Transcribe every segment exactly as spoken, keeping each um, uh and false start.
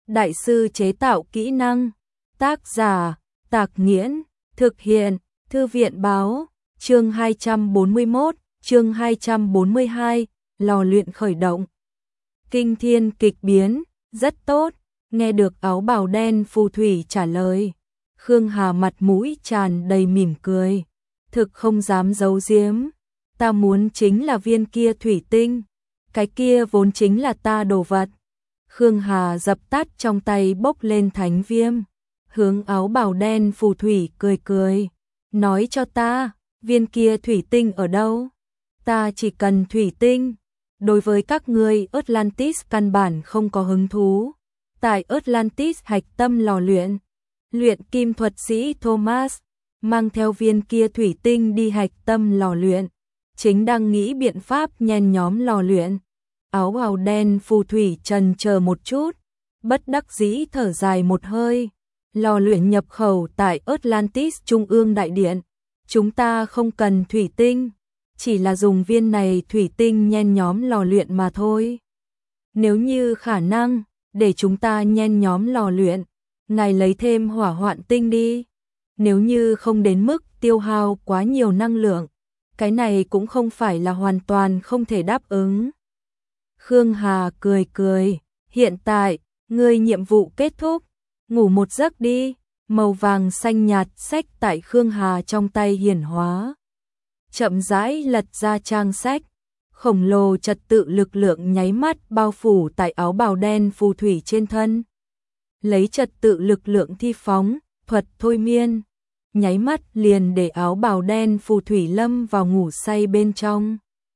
Đại sư chế tạo kỹ năng. Tác giả, Tạc Nghiễn. Thực hiện, Thư viện báo. Chương hai trăm bốn mươi mốt, chương hai trăm bốn mươi hai, lò luyện khởi động. Kinh thiên kịch biến, rất tốt. Nghe được áo bào đen phù thủy trả lời, Khương Hà mặt mũi tràn đầy mỉm cười. Thực không dám giấu giếm, ta muốn chính là viên kia thủy tinh, cái kia vốn chính là ta đồ vật. Khương Hà dập tắt trong tay bốc lên thánh viêm, hướng áo bào đen phù thủy cười cười, nói cho ta, viên kia thủy tinh ở đâu? Ta chỉ cần thủy tinh. Đối với các ngươi Atlantis căn bản không có hứng thú. Tại Atlantis hạch tâm lò luyện, luyện kim thuật sĩ Thomas mang theo viên kia thủy tinh đi hạch tâm lò luyện, chính đang nghĩ biện pháp nhen nhóm lò luyện. Áo bào đen phù thủy trần chờ một chút, bất đắc dĩ thở dài một hơi. Lò luyện nhập khẩu tại Atlantis Trung ương Đại Điện, chúng ta không cần thủy tinh, chỉ là dùng viên này thủy tinh nhen nhóm lò luyện mà thôi. Nếu như khả năng, để chúng ta nhen nhóm lò luyện, ngài lấy thêm hỏa hoạn tinh đi. Nếu như không đến mức tiêu hao quá nhiều năng lượng, cái này cũng không phải là hoàn toàn không thể đáp ứng. Khương Hà cười cười, hiện tại, ngươi nhiệm vụ kết thúc, ngủ một giấc đi. Màu vàng xanh nhạt sách tại Khương Hà trong tay hiển hóa. Chậm rãi lật ra trang sách, khổng lồ trật tự lực lượng nháy mắt bao phủ tại áo bào đen phù thủy trên thân. Lấy trật tự lực lượng thi phóng, thuật thôi miên, nháy mắt liền để áo bào đen phù thủy lâm vào ngủ say bên trong.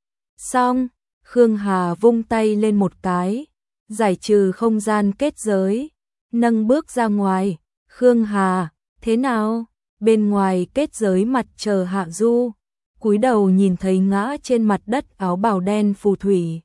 Xong, Khương Hà vung tay lên một cái, giải trừ không gian kết giới, nâng bước ra ngoài. Khương Hà, thế nào? Bên ngoài kết giới mặt chờ Hạ Du, cúi đầu nhìn thấy ngã trên mặt đất áo bào đen phù thủy.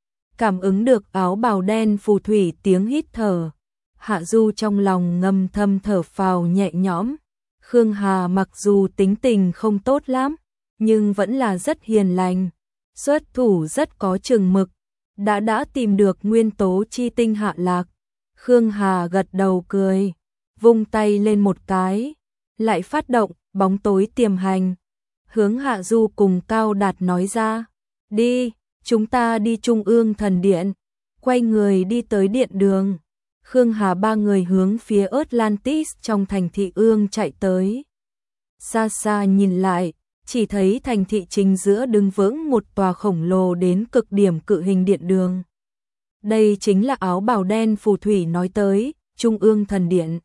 Cảm ứng được áo bào đen phù thủy tiếng hít thở, Hạ Du trong lòng ngầm thầm thở phào nhẹ nhõm. Khương Hà mặc dù tính tình không tốt lắm, nhưng vẫn là rất hiền lành, xuất thủ rất có chừng mực, đã đã tìm được nguyên tố chi tinh hạ lạc. Khương Hà gật đầu cười, vung tay lên một cái, lại phát động bóng tối tiềm hành. Hướng Hạ Du cùng Cao Đạt nói ra, đi, chúng ta đi Trung ương thần điện. Quay người đi tới điện đường, Khương Hà ba người hướng phía Atlantis trong thành thị ương chạy tới. Xa xa nhìn lại, chỉ thấy thành thị chính giữa đứng vững một tòa khổng lồ đến cực điểm cự hình điện đường. Đây chính là áo bào đen phù thủy nói tới, Trung ương thần điện.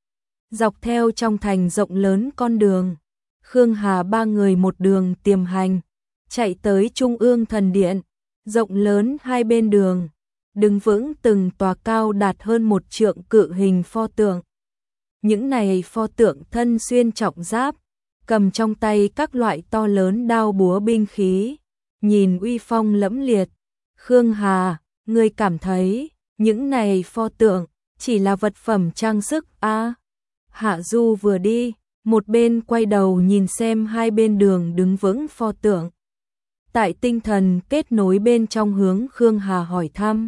Dọc theo trong thành rộng lớn con đường, Khương Hà ba người một đường tiềm hành, chạy tới Trung ương thần điện. Rộng lớn hai bên đường, đứng vững từng tòa cao đạt hơn một trượng cự hình pho tượng. Những này pho tượng thân xuyên trọng giáp, cầm trong tay các loại to lớn đao búa binh khí, nhìn uy phong lẫm liệt. Khương Hà, ngươi cảm thấy những này pho tượng chỉ là vật phẩm trang sức à? Hạ Du vừa đi, một bên quay đầu nhìn xem hai bên đường đứng vững pho tượng. Tại tinh thần kết nối bên trong hướng Khương Hà hỏi thăm.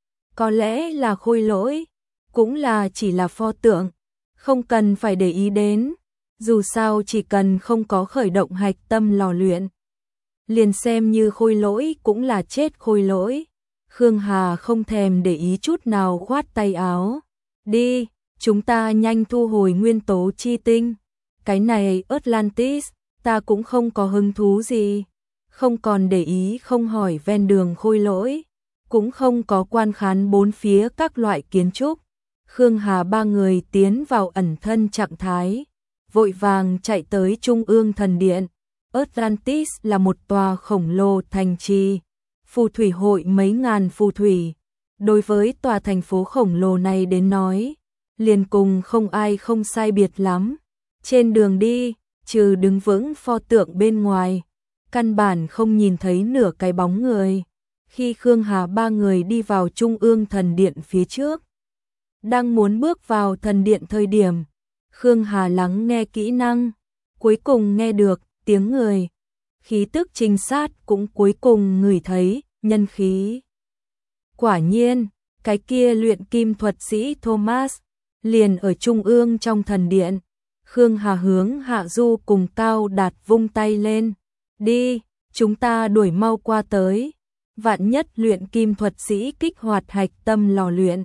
Có lẽ là khôi lỗi, cũng là chỉ là pho tượng, không cần phải để ý đến. Dù sao chỉ cần không có khởi động hạch tâm lò luyện, liền xem như khôi lỗi cũng là chết khôi lỗi. Khương Hà không thèm để ý chút nào, khoát tay áo. Đi, chúng ta nhanh thu hồi nguyên tố chi tinh. Cái này Atlantis, ta cũng không có hứng thú gì. Không còn để ý không hỏi ven đường khôi lỗi, cũng không có quan khán bốn phía các loại kiến trúc. Khương Hà ba người tiến vào ẩn thân trạng thái, vội vàng chạy tới Trung ương thần điện. Atlantis là một tòa khổng lồ thành trì, phù thủy hội mấy ngàn phù thủy. Đối với tòa thành phố khổng lồ này đến nói, liền cùng không ai không sai biệt lắm. Trên đường đi, trừ đứng vững pho tượng bên ngoài, căn bản không nhìn thấy nửa cái bóng người. Khi Khương Hà ba người đi vào Trung ương thần điện phía trước, đang muốn bước vào thần điện thời điểm, Khương Hà lắng nghe kỹ năng, cuối cùng nghe được tiếng người. Khí tức trinh sát cũng cuối cùng ngửi thấy nhân khí. Quả nhiên, cái kia luyện kim thuật sĩ Thomas, liền ở trung ương trong thần điện. Khương Hà hướng Hạ Du cùng Cao Đạt vung tay lên. Đi, chúng ta đuổi mau qua tới. Vạn nhất luyện kim thuật sĩ kích hoạt hạch tâm lò luyện.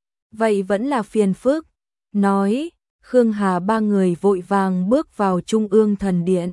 Vậy vẫn là phiền phức. Nói, Khương Hà ba người vội vàng bước vào trung ương thần điện.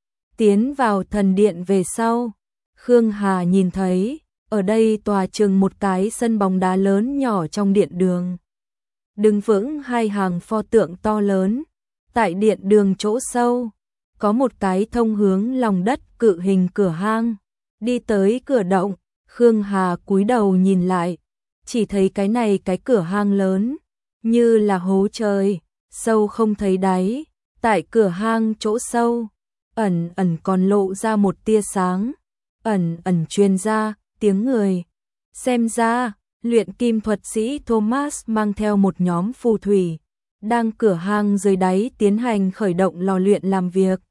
Tiến vào thần điện về sau, Khương Hà nhìn thấy, ở đây tòa chừng một cái sân bóng đá lớn nhỏ trong điện đường. Đứng vững hai hàng pho tượng to lớn, tại điện đường chỗ sâu, có một cái thông hướng lòng đất cự hình cửa hang. Đi tới cửa động, Khương Hà cúi đầu nhìn lại, chỉ thấy cái này cái cửa hang lớn, như là hố trời, sâu không thấy đáy. Tại cửa hang chỗ sâu, ẩn ẩn còn lộ ra một tia sáng, ẩn ẩn truyền ra tiếng người. Xem ra, luyện kim thuật sĩ Thomas mang theo một nhóm phù thủy, đang cửa hang dưới đáy tiến hành khởi động lò luyện làm việc.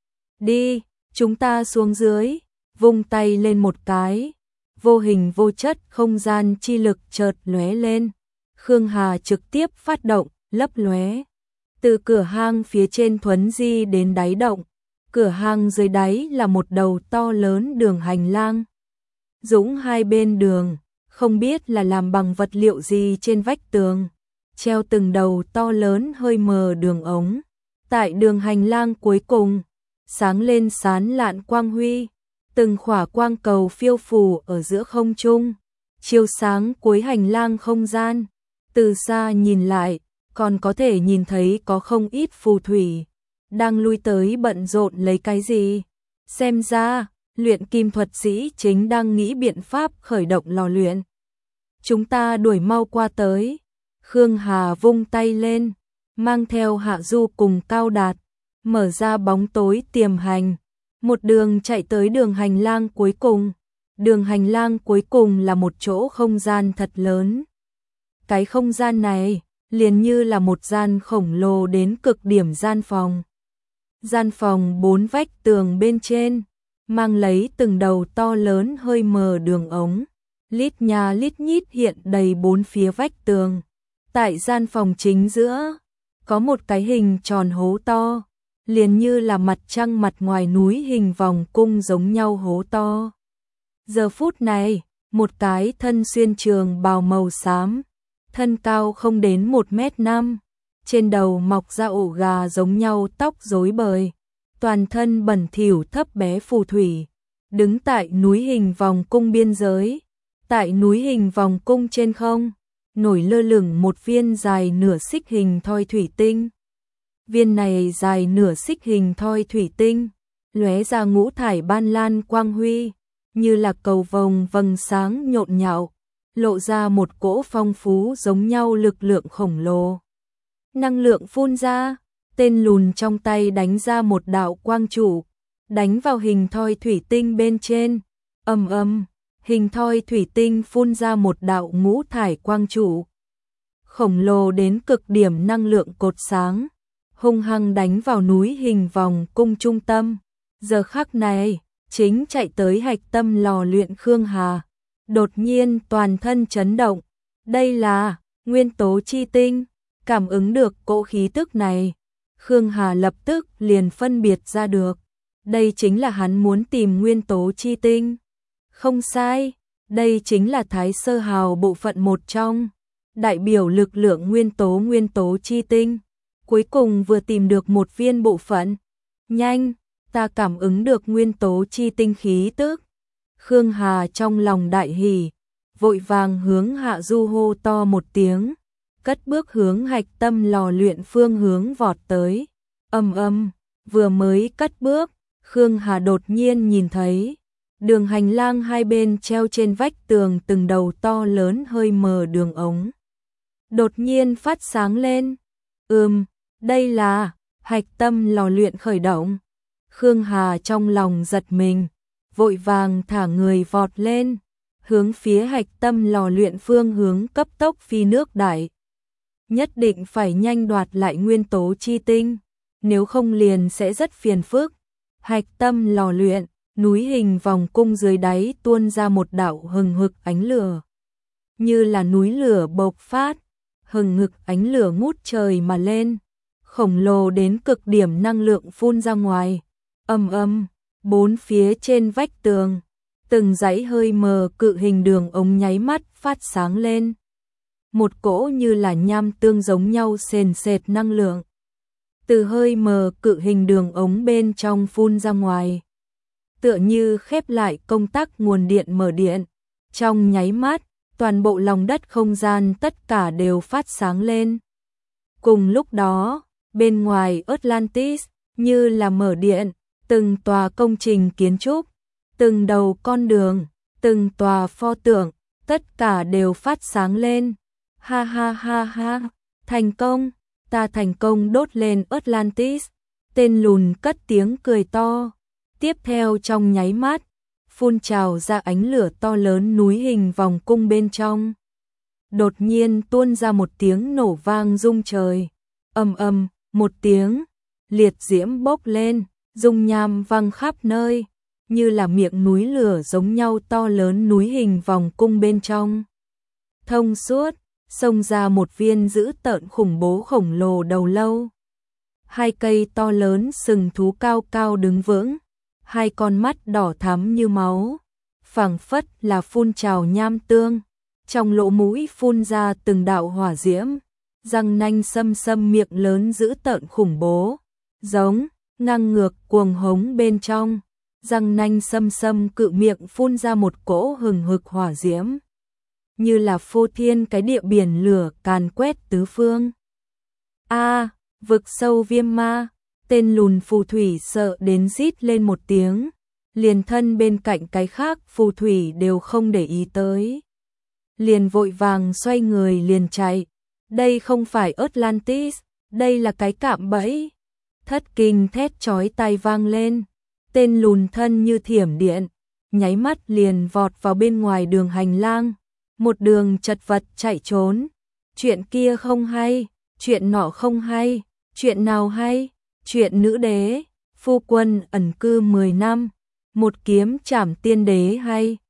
Đi, chúng ta xuống dưới, vung tay lên một cái, vô hình vô chất không gian chi lực chợt lóe lên. Khương Hà trực tiếp phát động, lấp lóe. Từ cửa hang phía trên thuấn di đến đáy động, cửa hang dưới đáy là một đầu to lớn đường hành lang. Dũng hai bên đường, không biết là làm bằng vật liệu gì trên vách tường, treo từng đầu to lớn hơi mờ đường ống. Tại đường hành lang cuối cùng, sáng lên sán lạn quang huy, từng khỏa quang cầu phiêu phù ở giữa không trung, chiếu sáng cuối hành lang không gian. Từ xa nhìn lại, còn có thể nhìn thấy có không ít phù thủy đang lui tới bận rộn lấy cái gì. Xem ra, luyện kim thuật sĩ chính đang nghĩ biện pháp khởi động lò luyện. Chúng ta đuổi mau qua tới. Khương Hà vung tay lên, mang theo Hạ Du cùng Cao Đạt, mở ra bóng tối tiềm hành, một đường chạy tới đường hành lang cuối cùng. Đường hành lang cuối cùng là một chỗ không gian thật lớn. Cái không gian này liền như là một gian khổng lồ đến cực điểm gian phòng. Gian phòng bốn vách tường bên trên, mang lấy từng đầu to lớn hơi mờ đường ống, lít nhà lít nhít hiện đầy bốn phía vách tường. Tại gian phòng chính giữa, có một cái hình tròn hố to, liền như là mặt trăng mặt ngoài núi hình vòng cung giống nhau hố to. Giờ phút này, một cái thân xuyên trường bào màu xám, thân cao không đến một mét năm, trên đầu mọc ra ổ gà giống nhau tóc rối bời, toàn thân bẩn thỉu thấp bé phù thủy, đứng tại núi hình vòng cung biên giới. Tại núi hình vòng cung trên không, nổi lơ lửng một viên dài nửa xích hình thoi thủy tinh. Viên này dài nửa xích hình thoi thủy tinh, lóe ra ngũ thải ban lan quang huy, như là cầu vồng vầng sáng nhộn nhạo, lộ ra một cỗ phong phú giống nhau lực lượng khổng lồ. Năng lượng phun ra, tên lùn trong tay đánh ra một đạo quang trụ, đánh vào hình thoi thủy tinh bên trên. Ầm ầm, hình thoi thủy tinh phun ra một đạo ngũ thải quang trụ, khổng lồ đến cực điểm năng lượng cột sáng, hung hăng đánh vào núi hình vòng cung trung tâm. Giờ khắc này, chính chạy tới hạch tâm lò luyện Khương Hà, đột nhiên toàn thân chấn động. Đây là nguyên tố chi tinh. Cảm ứng được cỗ khí tức này, Khương Hà lập tức liền phân biệt ra được, đây chính là hắn muốn tìm nguyên tố chi tinh. Không sai, đây chính là Thái Sơ Hào bộ phận một trong, đại biểu lực lượng nguyên tố nguyên tố chi tinh. Cuối cùng vừa tìm được một viên bộ phận. Nhanh, ta cảm ứng được nguyên tố chi tinh khí tức. Khương Hà trong lòng đại hỉ, vội vàng hướng Hạ Du hô to một tiếng, cất bước hướng hạch tâm lò luyện phương hướng vọt tới. Ầm ầm, vừa mới cất bước, Khương Hà đột nhiên nhìn thấy đường hành lang hai bên treo trên vách tường từng đầu to lớn hơi mờ đường ống, đột nhiên phát sáng lên. Ừm, đây là hạch tâm lò luyện khởi động. Khương Hà trong lòng giật mình, vội vàng thả người vọt lên, hướng phía hạch tâm lò luyện phương hướng cấp tốc phi nước đại. Nhất định phải nhanh đoạt lại nguyên tố chi tinh, nếu không liền sẽ rất phiền phức. Hạch tâm lò luyện, núi hình vòng cung dưới đáy tuôn ra một đạo hừng hực ánh lửa. như là núi lửa bộc phát, hừng hực ánh lửa ngút trời mà lên, khổng lồ đến cực điểm năng lượng phun ra ngoài, ầm ầm, bốn phía trên vách tường, từng dãy hơi mờ cự hình đường ống nháy mắt phát sáng lên. Một cỗ như là nham tương giống nhau sền sệt năng lượng. Từ hơi mờ cự hình đường ống bên trong phun ra ngoài. Tựa như khép lại công tắc nguồn điện mở điện. Trong nháy mắt, toàn bộ lòng đất không gian tất cả đều phát sáng lên. Cùng lúc đó, bên ngoài Atlantis, như là mở điện, từng tòa công trình kiến trúc, từng đầu con đường, từng tòa pho tượng, tất cả đều phát sáng lên. Ha ha ha ha, thành công, ta thành công đốt lên Atlantis. Tên lùn cất tiếng cười to. Tiếp theo trong nháy mắt, phun trào ra ánh lửa to lớn núi hình vòng cung bên trong. Đột nhiên tuôn ra một tiếng nổ vang rung trời. Ầm ầm, một tiếng, liệt diễm bốc lên, dung nham văng khắp nơi, như là miệng núi lửa giống nhau to lớn núi hình vòng cung bên trong. Thông suốt, xông ra một viên dữ tợn khủng bố khổng lồ đầu lâu. Hai cây to lớn sừng thú cao cao đứng vững, hai con mắt đỏ thắm như máu, phảng phất là phun trào nham tương, trong lỗ mũi phun ra từng đạo hỏa diễm, răng nanh xâm xâm miệng lớn dữ tợn khủng bố, giống, ngang ngược cuồng hống bên trong, răng nanh xâm xâm cự miệng phun ra một cỗ hừng hực hỏa diễm, như là phô thiên cái địa biển lửa càn quét tứ phương. A, vực sâu viêm ma, tên lùn phù thủy sợ đến rít lên một tiếng, liền thân bên cạnh cái khác phù thủy đều không để ý tới. Liền vội vàng xoay người liền chạy, đây không phải Atlantis, đây là cái cạm bẫy. Thất kinh thét chói tai vang lên, tên lùn thân như thiểm điện, nháy mắt liền vọt vào bên ngoài đường hành lang, một đường chật vật chạy trốn. Chuyện kia không hay, chuyện nọ không hay, chuyện nào hay, chuyện nữ đế, phu quân ẩn cư mười năm, một kiếm trảm tiên đế hay.